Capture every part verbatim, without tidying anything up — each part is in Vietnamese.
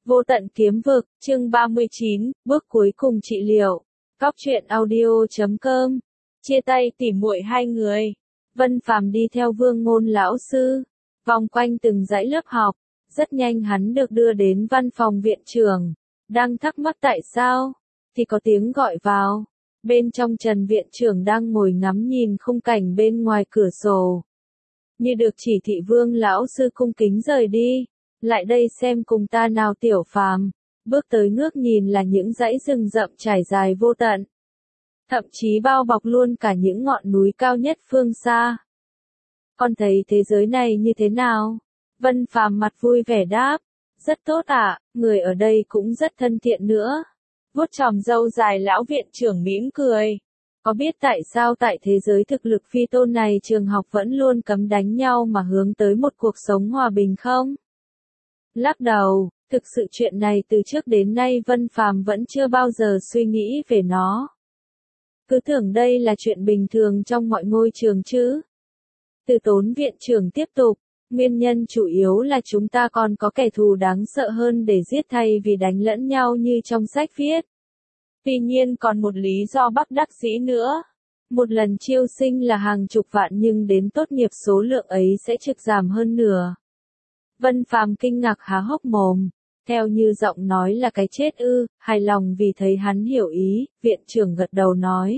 Vô tận kiếm vực, chương ba mươi chín, bước cuối cùng trị liệu. Cóc truyện audio chấm com. Chia tay tỉ muội hai người. Vân Phàm đi theo Vương Ngôn lão sư, vòng quanh từng dãy lớp học. Rất nhanh hắn được đưa đến văn phòng viện trưởng. Đang thắc mắc tại sao, thì có tiếng gọi vào. Bên trong Trần viện trưởng đang ngồi ngắm nhìn khung cảnh bên ngoài cửa sổ. Như được chỉ thị, Vương lão sư cung kính rời đi. Lại đây xem cùng ta nào Tiểu Phàm. Bước tới ngước nhìn là những dãy rừng rậm trải dài vô tận. Thậm chí bao bọc luôn cả những ngọn núi cao nhất phương xa. Con thấy thế giới này như thế nào? Vân Phàm mặt vui vẻ đáp. Rất tốt ạ, à, người ở đây cũng rất thân thiện nữa. Vuốt chòm râu dài, lão viện trưởng mỉm cười. Có biết tại sao tại thế giới thực lực phi tôn này trường học vẫn luôn cấm đánh nhau mà hướng tới một cuộc sống hòa bình không? Lắc đầu, thực sự chuyện này từ trước đến nay Vân Phàm vẫn chưa bao giờ suy nghĩ về nó. Cứ tưởng đây là chuyện bình thường trong mọi ngôi trường chứ. Từ Tốn viện trưởng tiếp tục, nguyên nhân chủ yếu là chúng ta còn có kẻ thù đáng sợ hơn để giết thay vì đánh lẫn nhau như trong sách viết. Tuy nhiên còn một lý do bất đắc dĩ nữa. Một lần chiêu sinh là hàng chục vạn nhưng đến tốt nghiệp số lượng ấy sẽ trực giảm hơn nửa. Vân Phàm kinh ngạc há hốc mồm, theo như giọng nói là cái chết ư, hài lòng vì thấy hắn hiểu ý, viện trưởng gật đầu nói.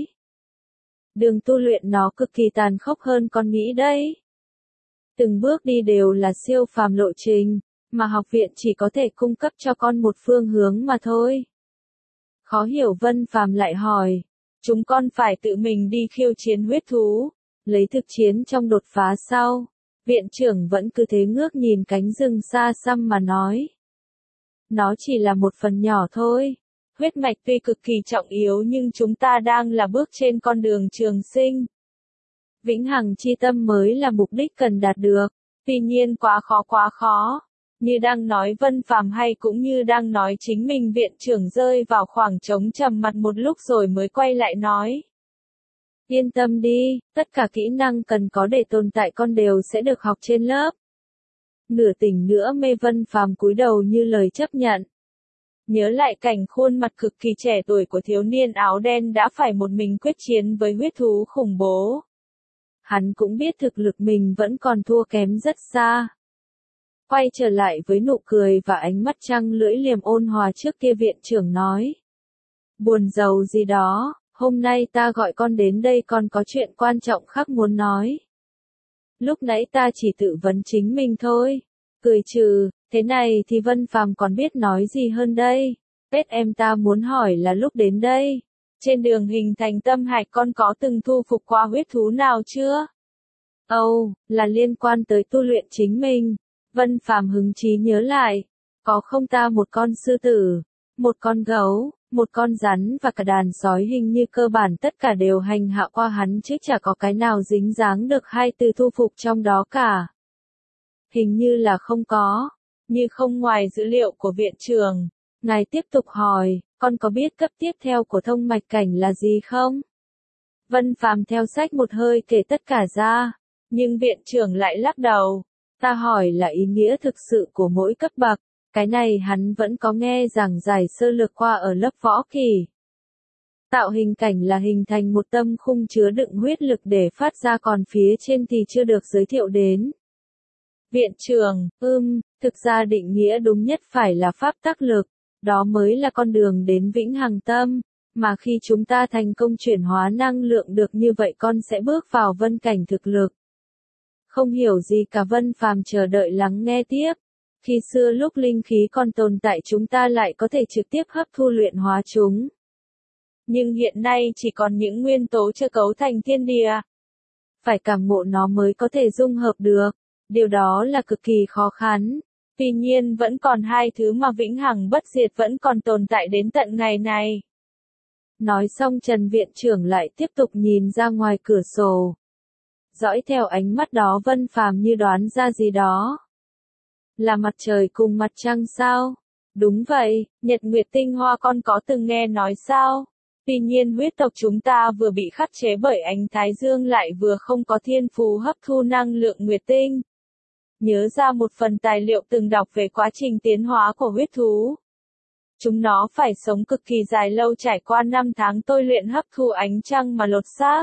Đường tu luyện nó cực kỳ tàn khốc hơn con nghĩ đấy. Từng bước đi đều là siêu phàm lộ trình, mà học viện chỉ có thể cung cấp cho con một phương hướng mà thôi. Khó hiểu, Vân Phàm lại hỏi, chúng con phải tự mình đi khiêu chiến huyết thú, lấy thực chiến trong đột phá sau. Viện trưởng vẫn cứ thế ngước nhìn cánh rừng xa xăm mà nói. Nó chỉ là một phần nhỏ thôi. Huyết mạch tuy cực kỳ trọng yếu nhưng chúng ta đang là bước trên con đường trường sinh. Vĩnh hằng chi tâm mới là mục đích cần đạt được. Tuy nhiên quá khó quá khó. Như đang nói Vân Phàm hay cũng như đang nói chính mình, viện trưởng rơi vào khoảng trống trầm mặc một lúc rồi mới quay lại nói. Yên tâm đi, tất cả kỹ năng cần có để tồn tại con đều sẽ được học trên lớp. Nửa tỉnh nửa mê, Vân Phàm cúi đầu như lời chấp nhận. Nhớ lại cảnh khuôn mặt cực kỳ trẻ tuổi của thiếu niên áo đen đã phải một mình quyết chiến với huyết thú khủng bố. Hắn cũng biết thực lực mình vẫn còn thua kém rất xa. Quay trở lại với nụ cười và ánh mắt trăng lưỡi liềm ôn hòa trước kia, viện trưởng nói. Buồn rầu gì đó. Hôm nay ta gọi con đến đây còn có chuyện quan trọng khác muốn nói. Lúc nãy ta chỉ tự vấn chính mình thôi. Cười trừ, thế này thì Vân Phàm còn biết nói gì hơn đây. Pết em ta muốn hỏi là lúc đến đây, trên đường hình thành tâm hạch con có từng thu phục qua huyết thú nào chưa? Âu, oh, là liên quan tới tu luyện chính mình. Vân Phàm hứng chí nhớ lại. Có không ta một con sư tử, một con gấu, một con rắn và cả đàn sói, hình như cơ bản tất cả đều hành hạ qua hắn chứ chả có cái nào dính dáng được hai từ thu phục trong đó cả. Hình như là không có, như không ngoài dữ liệu của viện trưởng. Ngài tiếp tục hỏi, con có biết cấp tiếp theo của thông mạch cảnh là gì không? Vân Phàm theo sách một hơi kể tất cả ra, nhưng viện trưởng lại lắc đầu. Ta hỏi là ý nghĩa thực sự của mỗi cấp bậc. Cái này hắn vẫn có nghe giảng giải sơ lược qua ở lớp võ kỳ. Tạo hình cảnh là hình thành một tâm khung chứa đựng huyết lực để phát ra, còn phía trên thì chưa được giới thiệu đến. Viện trưởng, ưm, thực ra định nghĩa đúng nhất phải là pháp tắc lực, đó mới là con đường đến vĩnh hằng tâm, mà khi chúng ta thành công chuyển hóa năng lượng được như vậy con sẽ bước vào vân cảnh thực lực. Không hiểu gì cả, Vân Phàm chờ đợi lắng nghe tiếp. Khi xưa lúc linh khí còn tồn tại chúng ta lại có thể trực tiếp hấp thu luyện hóa chúng. Nhưng hiện nay chỉ còn những nguyên tố chưa cấu thành thiên địa. Phải cảm ngộ nó mới có thể dung hợp được. Điều đó là cực kỳ khó khăn. Tuy nhiên vẫn còn hai thứ mà vĩnh hằng bất diệt vẫn còn tồn tại đến tận ngày này. Nói xong Trần viện trưởng lại tiếp tục nhìn ra ngoài cửa sổ. Dõi theo ánh mắt đó Vân Phàm như đoán ra gì đó. Là mặt trời cùng mặt trăng sao? Đúng vậy, nhật nguyệt tinh hoa con có từng nghe nói sao? Tuy nhiên huyết tộc chúng ta vừa bị khắc chế bởi ánh thái dương lại vừa không có thiên phú hấp thu năng lượng nguyệt tinh. nhớ ra một phần tài liệu từng đọc về quá trình tiến hóa của huyết thú. Chúng nó phải sống cực kỳ dài lâu trải qua năm tháng tôi luyện hấp thu ánh trăng mà lột xác.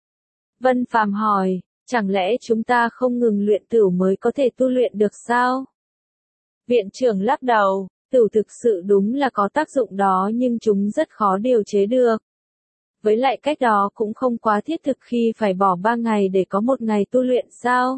Vân Phàm hỏi, chẳng lẽ chúng ta không ngừng luyện tửu mới có thể tu luyện được sao? Viện trưởng lắc đầu, tửu thực sự đúng là có tác dụng đó nhưng chúng rất khó điều chế được. Với lại cách đó cũng không quá thiết thực khi phải bỏ ba ngày để có một ngày tu luyện sao?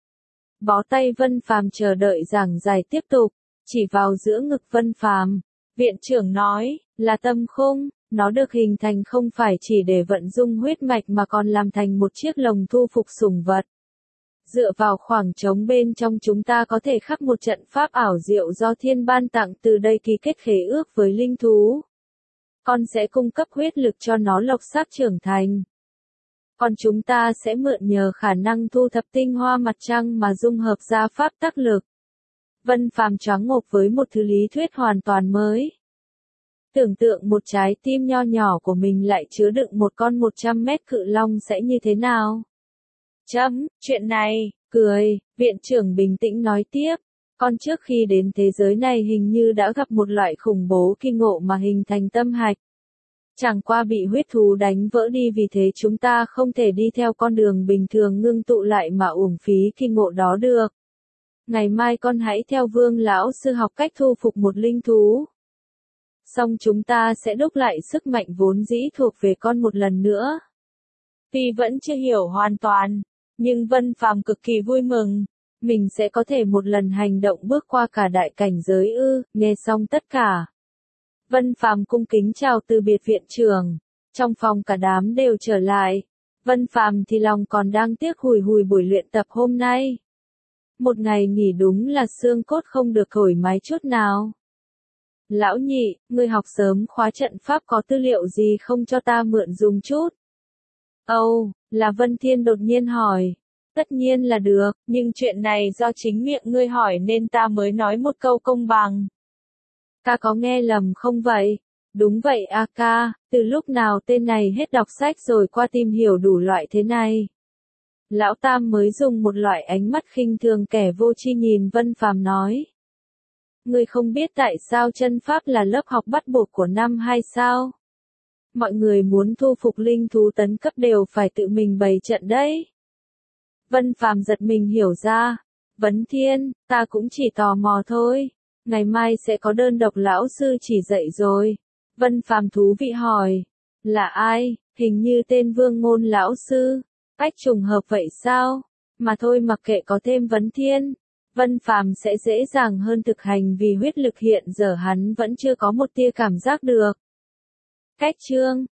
Bó tay Vân Phàm chờ đợi giảng giải tiếp tục, chỉ vào giữa ngực Vân Phàm. Viện trưởng nói, là tâm khung, nó được hình thành không phải chỉ để vận dụng huyết mạch mà còn làm thành một chiếc lồng thu phục sủng vật. Dựa vào khoảng trống bên trong chúng ta có thể khắc một trận pháp ảo diệu do thiên ban tặng, từ đây ký kết khế ước với linh thú. Con sẽ cung cấp huyết lực cho nó lộc xác trưởng thành. Còn chúng ta sẽ mượn nhờ khả năng thu thập tinh hoa mặt trăng mà dung hợp ra pháp tắc lực. Vân Phàm choáng ngộp với một thứ lý thuyết hoàn toàn mới. Tưởng tượng một trái tim nho nhỏ của mình lại chứa đựng một con một trăm mét cự long sẽ như thế nào? Chấm, chuyện này, cười, viện trưởng bình tĩnh nói tiếp. Con trước khi đến thế giới này hình như đã gặp một loại khủng bố kinh ngộ mà hình thành tâm hạch. Chẳng qua bị huyết thú đánh vỡ đi, vì thế chúng ta không thể đi theo con đường bình thường ngưng tụ lại mà uổng phí kinh ngộ đó được. Ngày mai con hãy theo Vương lão sư học cách thu phục một linh thú. Xong chúng ta sẽ đúc lại sức mạnh vốn dĩ thuộc về con một lần nữa. Tuy vẫn chưa hiểu hoàn toàn, nhưng Vân Phàm cực kỳ vui mừng. Mình sẽ có thể một lần hành động bước qua cả đại cảnh giới ư? Nghe xong tất cả, Vân Phàm cung kính chào từ biệt viện trưởng. Trong phòng cả đám đều trở lại. Vân Phàm thì lòng còn đang tiếc hùi hùi buổi luyện tập hôm nay. Một ngày nghỉ đúng là xương cốt không được thoải mái chút nào. Lão nhị, ngươi học sớm khóa trận pháp có tư liệu gì không cho ta mượn dùng chút? Âu, oh, là Vân Thiên đột nhiên hỏi. Tất nhiên là được, nhưng chuyện này do chính miệng ngươi hỏi nên ta mới nói một câu công bằng. Ta có nghe lầm không vậy? Đúng vậy a ca, từ lúc nào tên này hết đọc sách rồi qua tìm hiểu đủ loại thế này? Lão Tam mới dùng một loại ánh mắt khinh thường kẻ vô tri nhìn Vân Phàm nói. Ngươi không biết tại sao chân pháp là lớp học bắt buộc của năm hai sao? Mọi người muốn thu phục linh thú tấn cấp đều phải tự mình bày trận đấy. Vân Phàm giật mình hiểu ra. Vấn Thiên, ta cũng chỉ tò mò thôi. Ngày mai sẽ có đơn độc lão sư chỉ dạy rồi. Vân Phàm thú vị hỏi. Là ai? Hình như tên Vương Ngôn lão sư. Cách trùng hợp vậy sao? Mà thôi, mặc kệ có thêm Vấn Thiên, Vân Phàm sẽ dễ dàng hơn thực hành, vì huyết lực hiện giờ hắn vẫn chưa có một tia cảm giác được. Cách chương